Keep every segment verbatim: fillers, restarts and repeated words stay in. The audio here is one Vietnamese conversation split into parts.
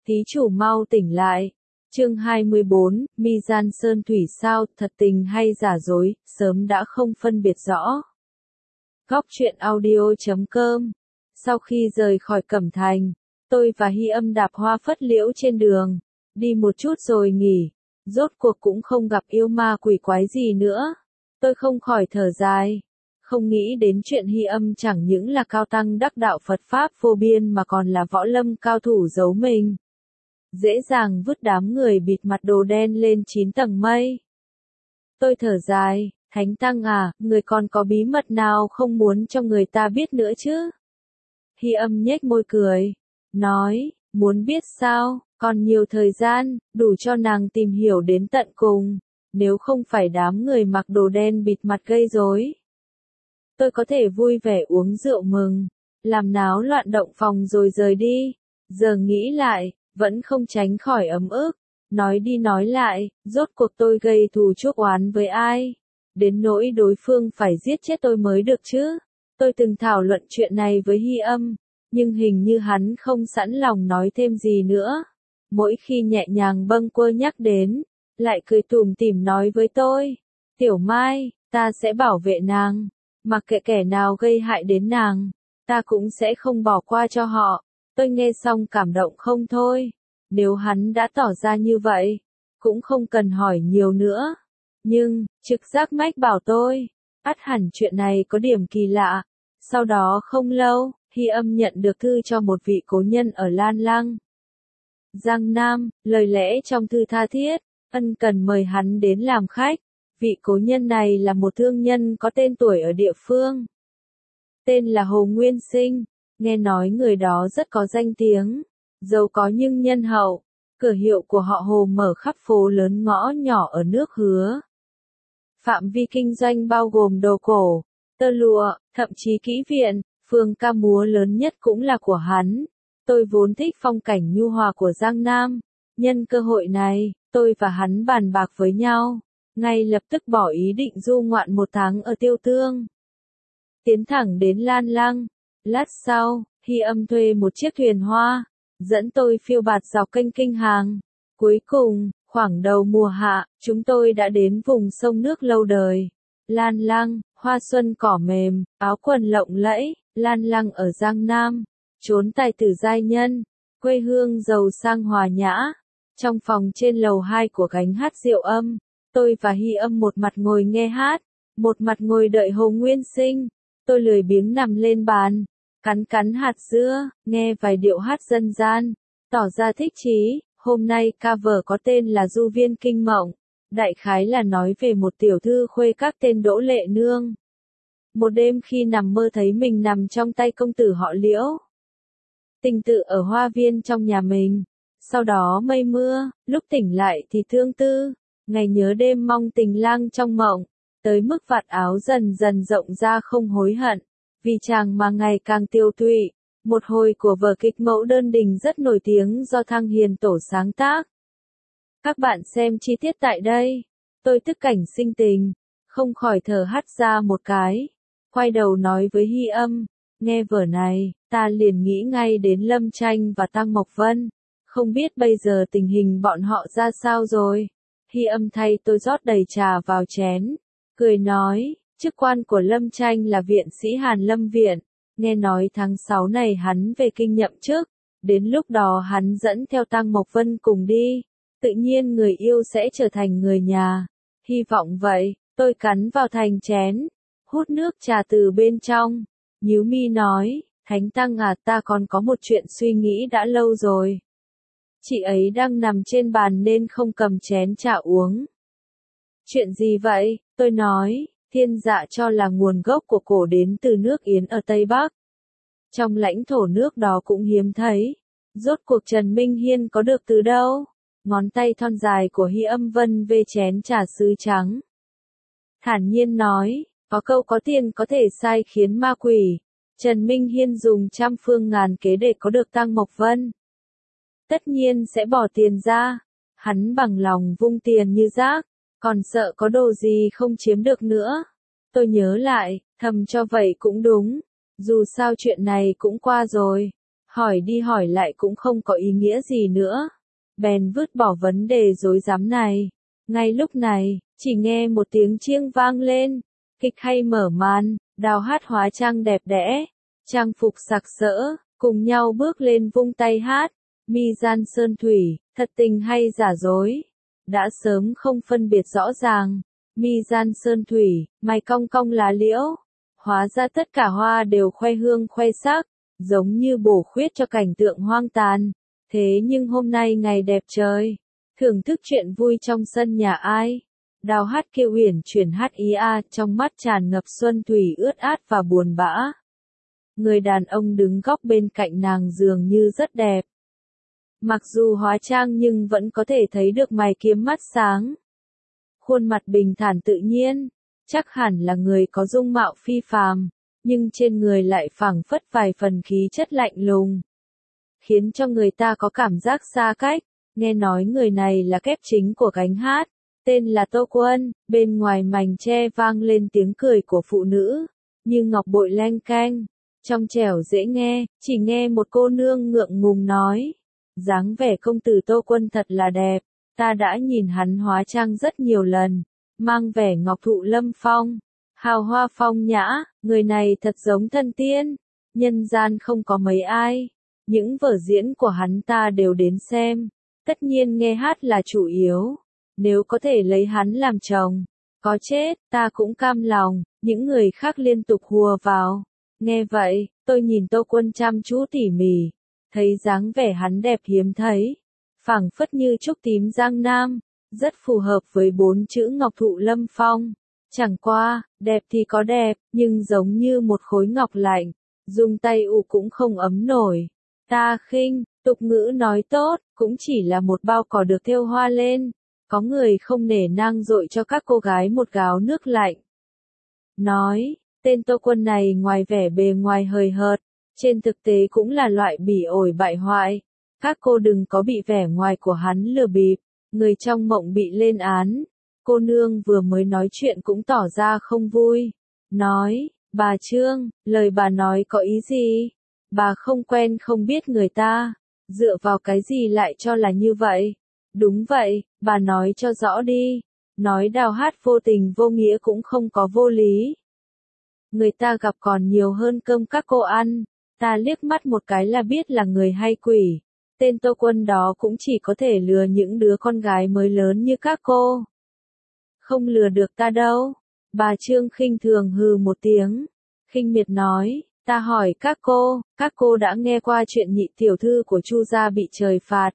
Thí chủ mau tỉnh lại. Chương hai mươi bốn, Mi Gian Sơn Thủy sao, thật tình hay giả dối, sớm đã không phân biệt rõ. Góc truyện audio chấm com. Sau khi rời khỏi Cẩm Thành, tôi và Hy Âm đạp hoa phất liễu trên đường, đi một chút rồi nghỉ, rốt cuộc cũng không gặp yêu ma quỷ quái gì nữa. Tôi không khỏi thở dài, không nghĩ đến chuyện Hy Âm chẳng những là cao tăng đắc đạo Phật Pháp vô biên mà còn là võ lâm cao thủ giấu mình. Dễ dàng vứt đám người bịt mặt đồ đen lên chín tầng mây. Tôi thở dài, Thánh Tăng à, người còn có bí mật nào không muốn cho người ta biết nữa chứ? Hy Âm nhếch môi cười, nói, muốn biết sao, còn nhiều thời gian, đủ cho nàng tìm hiểu đến tận cùng, nếu không phải đám người mặc đồ đen bịt mặt gây rối. Tôi có thể vui vẻ uống rượu mừng, làm náo loạn động phòng rồi rời đi, giờ nghĩ lại, vẫn không tránh khỏi ấm ức, nói đi nói lại, rốt cuộc tôi gây thù chuốc oán với ai, đến nỗi đối phương phải giết chết tôi mới được chứ. Tôi từng thảo luận chuyện này với Hy Âm, nhưng hình như hắn không sẵn lòng nói thêm gì nữa. Mỗi khi nhẹ nhàng bâng quơ nhắc đến, lại cười tủm tỉm nói với tôi, Tiểu Mai, ta sẽ bảo vệ nàng, mặc kệ kẻ nào gây hại đến nàng, ta cũng sẽ không bỏ qua cho họ. Tôi nghe xong cảm động không thôi, nếu hắn đã tỏ ra như vậy, cũng không cần hỏi nhiều nữa. Nhưng, trực giác mách bảo tôi, ắt hẳn chuyện này có điểm kỳ lạ. Sau đó không lâu, Hy Âm nhận được thư cho một vị cố nhân ở Lan Lăng, Giang Nam, lời lẽ trong thư tha thiết, ân cần mời hắn đến làm khách. Vị cố nhân này là một thương nhân có tên tuổi ở địa phương, tên là Hồ Nguyên Sinh. Nghe nói người đó rất có danh tiếng, giàu có nhưng nhân hậu, cửa hiệu của họ Hồ mở khắp phố lớn ngõ nhỏ ở nước Hứa. Phạm vi kinh doanh bao gồm đồ cổ, tơ lụa, thậm chí kỹ viện, phường ca múa lớn nhất cũng là của hắn. Tôi vốn thích phong cảnh nhu hòa của Giang Nam, nhân cơ hội này, tôi và hắn bàn bạc với nhau, ngay lập tức bỏ ý định du ngoạn một tháng ở Tiêu Tương. Tiến thẳng đến Lan Lăng. Lát sau, Hy Âm thuê một chiếc thuyền hoa, dẫn tôi phiêu bạt dọc kênh Kinh Hàng. Cuối cùng, khoảng đầu mùa hạ, chúng tôi đã đến vùng sông nước lâu đời. Lan Lăng, hoa xuân cỏ mềm, áo quần lộng lẫy, Lan Lăng ở Giang Nam, chốn tài tử giai nhân, quê hương giàu sang hòa nhã. Trong phòng trên lầu hai của gánh hát Diệu Âm, tôi và Hy Âm một mặt ngồi nghe hát, một mặt ngồi đợi Hồ Nguyên Sinh. Tôi lười biếng nằm lên bàn, cắn cắn hạt dưa, nghe vài điệu hát dân gian, tỏ ra thích chí. Hôm nay cover có tên là Du Viên Kinh Mộng, đại khái là nói về một tiểu thư khuê các tên Đỗ Lệ Nương. Một đêm khi nằm mơ thấy mình nằm trong tay công tử họ Liễu, tình tự ở hoa viên trong nhà mình, sau đó mây mưa, lúc tỉnh lại thì thương tư, ngày nhớ đêm mong tình lang trong mộng, tới mức vạt áo dần dần rộng ra không hối hận, vì chàng mà ngày càng tiêu tụy. Một hồi của vở kịch Mẫu Đơn Đình rất nổi tiếng do Thăng Hiền Tổ sáng tác. Các bạn xem chi tiết tại đây. Tôi tức cảnh sinh tình, không khỏi thở hắt ra một cái, quay đầu nói với Hy Âm, nghe vở này, ta liền nghĩ ngay đến Lâm Tranh và Tăng Mộc Vân, không biết bây giờ tình hình bọn họ ra sao rồi. Hy Âm thay tôi rót đầy trà vào chén, cười nói, chức quan của Lâm Tranh là viện sĩ Hàn Lâm Viện, nghe nói tháng sáu này hắn về kinh nhậm chức, đến lúc đó hắn dẫn theo Tăng Mộc Vân cùng đi, tự nhiên người yêu sẽ trở thành người nhà. Hy vọng vậy. Tôi cắn vào thành chén, hút nước trà từ bên trong, nhíu mi nói, Thánh Tăng à, ta còn có một chuyện suy nghĩ đã lâu rồi. Chị ấy đang nằm trên bàn nên không cầm chén trà uống. Chuyện gì vậy? Tôi nói, thiên dạ cho là nguồn gốc của cổ đến từ nước Yến ở Tây Bắc. Trong lãnh thổ nước đó cũng hiếm thấy. Rốt cuộc Trần Minh Hiên có được từ đâu? Ngón tay thon dài của Hy Âm vân về chén trà sứ trắng, thản nhiên nói, có câu có tiền có thể sai khiến ma quỷ. Trần Minh Hiên dùng trăm phương ngàn kế để có được Tăng Mộc Vân, tất nhiên sẽ bỏ tiền ra. Hắn bằng lòng vung tiền như rác, còn sợ có đồ gì không chiếm được nữa. Tôi nhớ lại, thầm cho vậy cũng đúng, dù sao chuyện này cũng qua rồi. Hỏi đi hỏi lại cũng không có ý nghĩa gì nữa. Bèn vứt bỏ vấn đề rối rắm này. Ngay lúc này, chỉ nghe một tiếng chiêng vang lên. Kịch hay mở màn, Đào Hát hóa trang đẹp đẽ, trang phục sặc sỡ, cùng nhau bước lên vung tay hát. Mi gian sơn thủy, thật tình hay giả dối. Đã sớm không phân biệt rõ ràng. Mi gian sơn thủy, mày cong cong lá liễu. Hóa ra tất cả hoa đều khoe hương khoe sắc, giống như bổ khuyết cho cảnh tượng hoang tàn. Thế nhưng hôm nay ngày đẹp trời, thưởng thức chuyện vui trong sân nhà ai. Đào Hát kêu uyển chuyển hát ý a, trong mắt tràn ngập xuân thủy ướt át và buồn bã. Người đàn ông đứng góc bên cạnh nàng dường như rất đẹp. Mặc dù hóa trang nhưng vẫn có thể thấy được mày kiếm mắt sáng. Khuôn mặt bình thản tự nhiên, chắc hẳn là người có dung mạo phi phàm, nhưng trên người lại phảng phất vài phần khí chất lạnh lùng, khiến cho người ta có cảm giác xa cách. Nghe nói người này là kép chính của gánh hát, tên là Tô Quân. Bên ngoài mành tre vang lên tiếng cười của phụ nữ, như ngọc bội leng keng, trong trẻo dễ nghe. Chỉ nghe một cô nương ngượng ngùng nói, dáng vẻ công tử Tô Quân thật là đẹp, ta đã nhìn hắn hóa trang rất nhiều lần, mang vẻ ngọc thụ lâm phong, hào hoa phong nhã, người này thật giống thần tiên, nhân gian không có mấy ai. Những vở diễn của hắn ta đều đến xem, tất nhiên nghe hát là chủ yếu. Nếu có thể lấy hắn làm chồng, có chết, ta cũng cam lòng. Những người khác liên tục hùa vào. Nghe vậy, tôi nhìn Tô Quân chăm chú tỉ mỉ, thấy dáng vẻ hắn đẹp hiếm thấy, phảng phất như trúc tím giang nam, rất phù hợp với bốn chữ ngọc thụ lâm phong. Chẳng qua, đẹp thì có đẹp, nhưng giống như một khối ngọc lạnh, dùng tay ụ cũng không ấm nổi. Ta khinh, tục ngữ nói tốt, cũng chỉ là một bao cỏ được thêu hoa lên. Có người không nể nang dội cho các cô gái một gáo nước lạnh. Nói, tên Tô Quân này ngoài vẻ bề ngoài hời hợt, trên thực tế cũng là loại bỉ ổi bại hoại. Các cô đừng có bị vẻ ngoài của hắn lừa bịp, người trong mộng bị lên án. Cô nương vừa mới nói chuyện cũng tỏ ra không vui. Nói, bà Trương, lời bà nói có ý gì? Bà không quen không biết người ta, dựa vào cái gì lại cho là như vậy? Đúng vậy, bà nói cho rõ đi. Nói Đào Hát vô tình vô nghĩa cũng không có vô lý. Người ta gặp còn nhiều hơn cơm các cô ăn. Ta liếc mắt một cái là biết là người hay quỷ. Tên Tô Quân đó cũng chỉ có thể lừa những đứa con gái mới lớn như các cô. Không lừa được ta đâu. Bà Trương khinh thường hừ một tiếng. Khinh miệt nói, ta hỏi các cô, các cô đã nghe qua chuyện nhị tiểu thư của Chu gia bị trời phạt.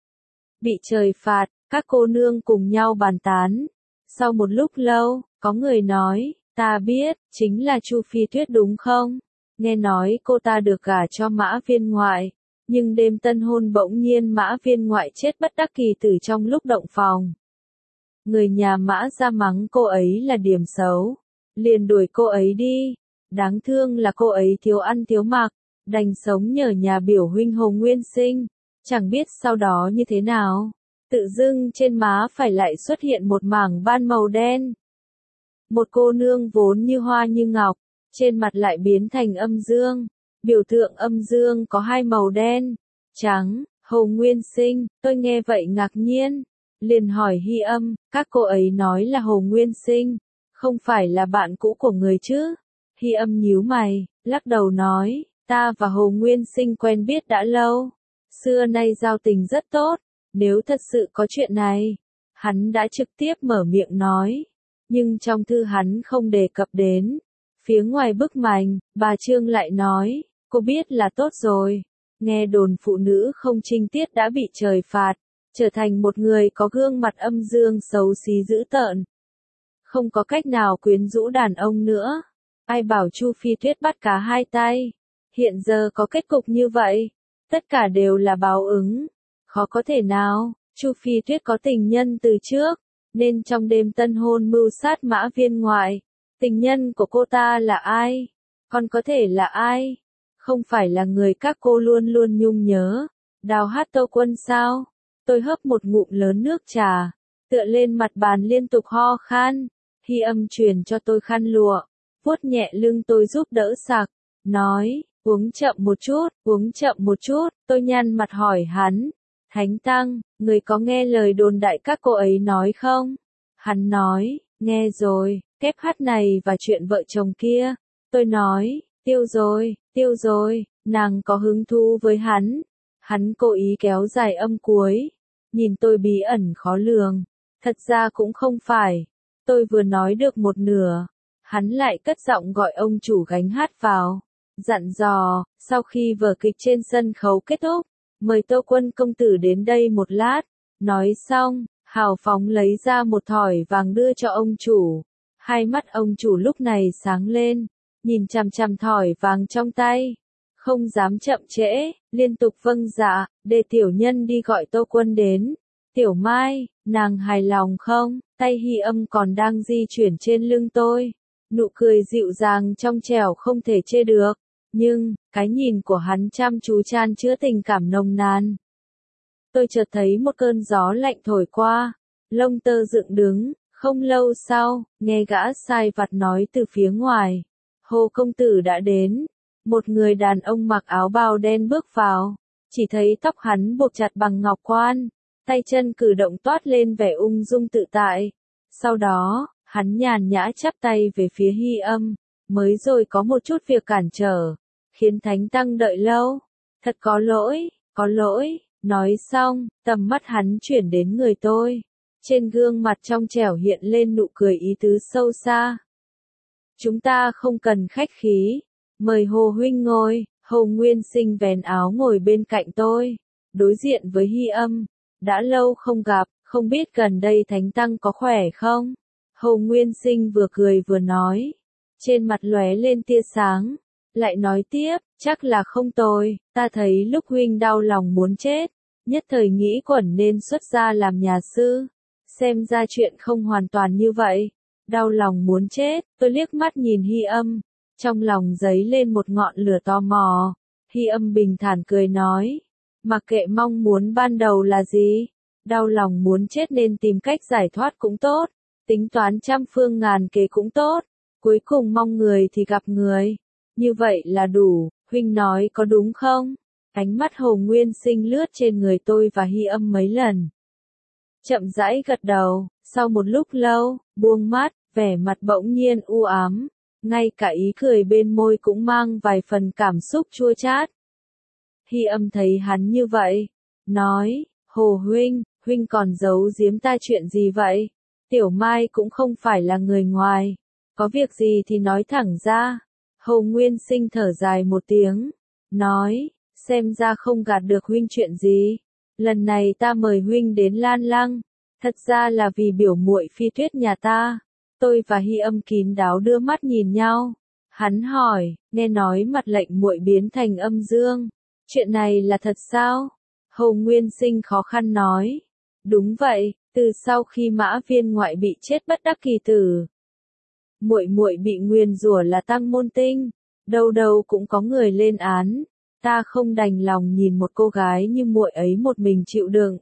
Bị trời phạt, các cô nương cùng nhau bàn tán. Sau một lúc lâu, có người nói, ta biết, chính là Chu Phi Tuyết đúng không? Nghe nói cô ta được gả cho Mã Viên Ngoại, nhưng đêm tân hôn bỗng nhiên Mã Viên Ngoại chết bất đắc kỳ tử trong lúc động phòng. Người nhà Mã ra mắng cô ấy là điểm xấu, liền đuổi cô ấy đi. Đáng thương là cô ấy thiếu ăn thiếu mặc, đành sống nhờ nhà biểu huynh Hồ Nguyên Sinh. Chẳng biết sau đó như thế nào, tự dưng trên má phải lại xuất hiện một mảng ban màu đen. Một cô nương vốn như hoa như ngọc, trên mặt lại biến thành âm dương. Biểu tượng âm dương có hai màu đen, trắng. Hồ Nguyên Sinh, tôi nghe vậy ngạc nhiên, liền hỏi Hy Âm, các cô ấy nói là Hồ Nguyên Sinh, không phải là bạn cũ của người chứ? Hy Âm nhíu mày, lắc đầu nói, ta và Hồ Nguyên Sinh quen biết đã lâu, xưa nay giao tình rất tốt, nếu thật sự có chuyện này, hắn đã trực tiếp mở miệng nói, nhưng trong thư hắn không đề cập đến. Phía ngoài bức mành, bà Trương lại nói, cô biết là tốt rồi, nghe đồn phụ nữ không trinh tiết đã bị trời phạt, trở thành một người có gương mặt âm dương xấu xí dữ tợn, không có cách nào quyến rũ đàn ông nữa. Ai bảo Chu Phi Tuyết bắt cá hai tay, hiện giờ có kết cục như vậy, tất cả đều là báo ứng, khó có thể nào. Chu Phi Tuyết có tình nhân từ trước, nên trong đêm tân hôn mưu sát Mã Viên Ngoại. Tình nhân của cô ta là ai? Còn có thể là ai? Không phải là người các cô luôn luôn nhung nhớ, Đào Hát Tô Quân sao? Tôi hớp một ngụm lớn nước trà, tựa lên mặt bàn liên tục ho khan. Hy Âm truyền cho tôi khăn lụa, vuốt nhẹ lưng tôi giúp đỡ sặc, nói, Uống chậm một chút, uống chậm một chút, tôi nhăn mặt hỏi hắn. Thánh Tăng, người có nghe lời đồn đại các cô ấy nói không? Hắn nói, nghe rồi, kép hát này và chuyện vợ chồng kia. Tôi nói, tiêu rồi, tiêu rồi, nàng có hứng thú với hắn. Hắn cố ý kéo dài âm cuối. Nhìn tôi bí ẩn khó lường. Thật ra cũng không phải. Tôi vừa nói được một nửa. Hắn lại cất giọng gọi ông chủ gánh hát vào. Dặn dò, sau khi vở kịch trên sân khấu kết thúc, mời Tô Quân công tử đến đây một lát. Nói xong, hào phóng lấy ra một thỏi vàng đưa cho ông chủ. Hai mắt ông chủ lúc này sáng lên, nhìn chằm chằm thỏi vàng trong tay. Không dám chậm trễ, liên tục vâng dạ, để tiểu nhân đi gọi Tô Quân đến. Tiểu Mai, nàng hài lòng không? Tay Hy Âm còn đang di chuyển trên lưng tôi. Nụ cười dịu dàng trong trẻo không thể chê được. Nhưng, cái nhìn của hắn chăm chú chan chứa tình cảm nồng nàn. Tôi chợt thấy một cơn gió lạnh thổi qua. Lông tơ dựng đứng. Không lâu sau, nghe gã sai vặt nói từ phía ngoài. Hồ công tử đã đến. Một người đàn ông mặc áo bào đen bước vào. Chỉ thấy tóc hắn buộc chặt bằng ngọc quan. Tay chân cử động toát lên vẻ ung dung tự tại. Sau đó, hắn nhàn nhã chắp tay về phía Hy Âm. Mới rồi có một chút việc cản trở. Khiến Thánh Tăng đợi lâu. Thật có lỗi, có lỗi. Nói xong, tầm mắt hắn chuyển đến người tôi. Trên gương mặt trong trẻo hiện lên nụ cười ý tứ sâu xa. Chúng ta không cần khách khí. Mời Hồ huynh ngồi. Hồ Nguyên Sinh vén áo ngồi bên cạnh tôi. Đối diện với Hy Âm. Đã lâu không gặp, không biết gần đây Thánh Tăng có khỏe không? Hồ Nguyên Sinh vừa cười vừa nói. Trên mặt lóe lên tia sáng. Lại nói tiếp, chắc là không tồi. Ta thấy lúc huynh đau lòng muốn chết. Nhất thời nghĩ quẩn nên xuất gia làm nhà sư. Xem ra chuyện không hoàn toàn như vậy. Đau lòng muốn chết, tôi liếc mắt nhìn Hy Âm. Trong lòng dấy lên một ngọn lửa tò mò. Hy Âm bình thản cười nói. Mặc kệ mong muốn ban đầu là gì. Đau lòng muốn chết nên tìm cách giải thoát cũng tốt. Tính toán trăm phương ngàn kế cũng tốt. Cuối cùng mong người thì gặp người. Như vậy là đủ, huynh nói có đúng không? Ánh mắt Hồ Nguyên Sinh lướt trên người tôi và Hy Âm mấy lần. Chậm rãi gật đầu, sau một lúc lâu, buông mắt, vẻ mặt bỗng nhiên u ám. Ngay cả ý cười bên môi cũng mang vài phần cảm xúc chua chát. Hy Âm thấy hắn như vậy. Nói, Hồ huynh, huynh còn giấu giếm ta chuyện gì vậy? Tiểu Mai cũng không phải là người ngoài. Có việc gì thì nói thẳng ra. Hồ Nguyên Sinh thở dài một tiếng. Nói, xem ra không gạt được huynh chuyện gì. Lần này ta mời huynh đến Lan Lăng. Thật ra là vì biểu muội Phi Tuyết nhà ta. Tôi và Hy Âm kín đáo đưa mắt nhìn nhau. Hắn hỏi, nghe nói mặt lệnh muội biến thành âm dương. Chuyện này là thật sao? Hồ Nguyên Sinh khó khăn nói. Đúng vậy, từ sau khi Mã Viên ngoại bị chết bất đắc kỳ tử. Muội muội bị nguyền rủa là Tăng Môn Tinh. Đâu đâu cũng có người lên án. Ta không đành lòng nhìn một cô gái như muội ấy một mình chịu đựng.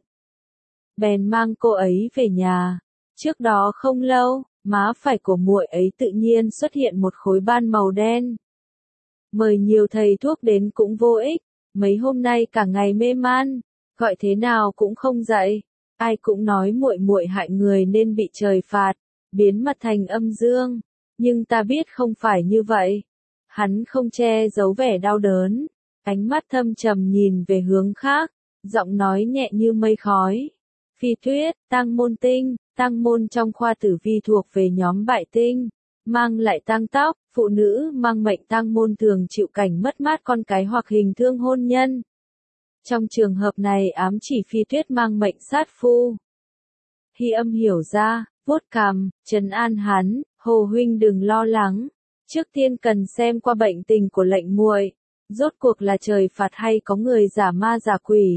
Bèn mang cô ấy về nhà. Trước đó không lâu, má phải của muội ấy tự nhiên xuất hiện một khối ban màu đen. Mời nhiều thầy thuốc đến cũng vô ích. Mấy hôm nay cả ngày mê man, gọi thế nào cũng không dậy. Ai cũng nói muội muội hại người nên bị trời phạt, biến mặt thành âm dương. Nhưng ta biết không phải như vậy. Hắn không che giấu vẻ đau đớn, ánh mắt thâm trầm nhìn về hướng khác, giọng nói nhẹ như mây khói. Phi Tuyết, Tăng Môn Tinh, Tăng Môn trong khoa tử vi thuộc về nhóm bại tinh, mang lại tăng tóc, phụ nữ mang mệnh Tăng Môn thường chịu cảnh mất mát con cái hoặc hình thương hôn nhân. Trong trường hợp này ám chỉ Phi Tuyết mang mệnh sát phu. Hy Âm hiểu ra, vuốt cằm, trấn an hắn, Hồ huynh đừng lo lắng, trước tiên cần xem qua bệnh tình của lệnh muội, rốt cuộc là trời phạt hay có người giả ma giả quỷ.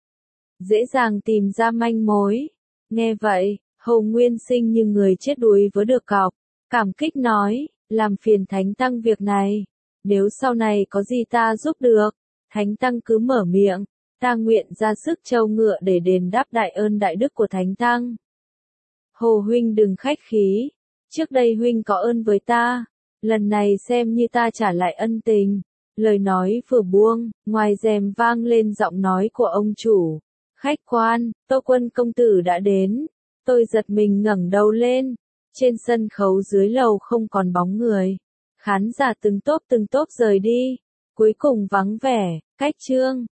Dễ dàng tìm ra manh mối. Nghe vậy, Hồ Nguyên Sinh như người chết đuối với được cọc, cảm kích nói, làm phiền Thánh Tăng việc này, nếu sau này có gì ta giúp được, Thánh Tăng cứ mở miệng, ta nguyện ra sức trâu ngựa để đền đáp đại ơn đại đức của Thánh Tăng. Hồ huynh đừng khách khí, trước đây huynh có ơn với ta, lần này xem như ta trả lại ân tình. Lời nói vừa buông, ngoài rèm vang lên giọng nói của ông chủ. Khách quan, Tô Quân công tử đã đến. Tôi giật mình ngẩng đầu lên. Trên sân khấu dưới lầu không còn bóng người. Khán giả từng tốp từng tốp rời đi. Cuối cùng vắng vẻ, cách chương.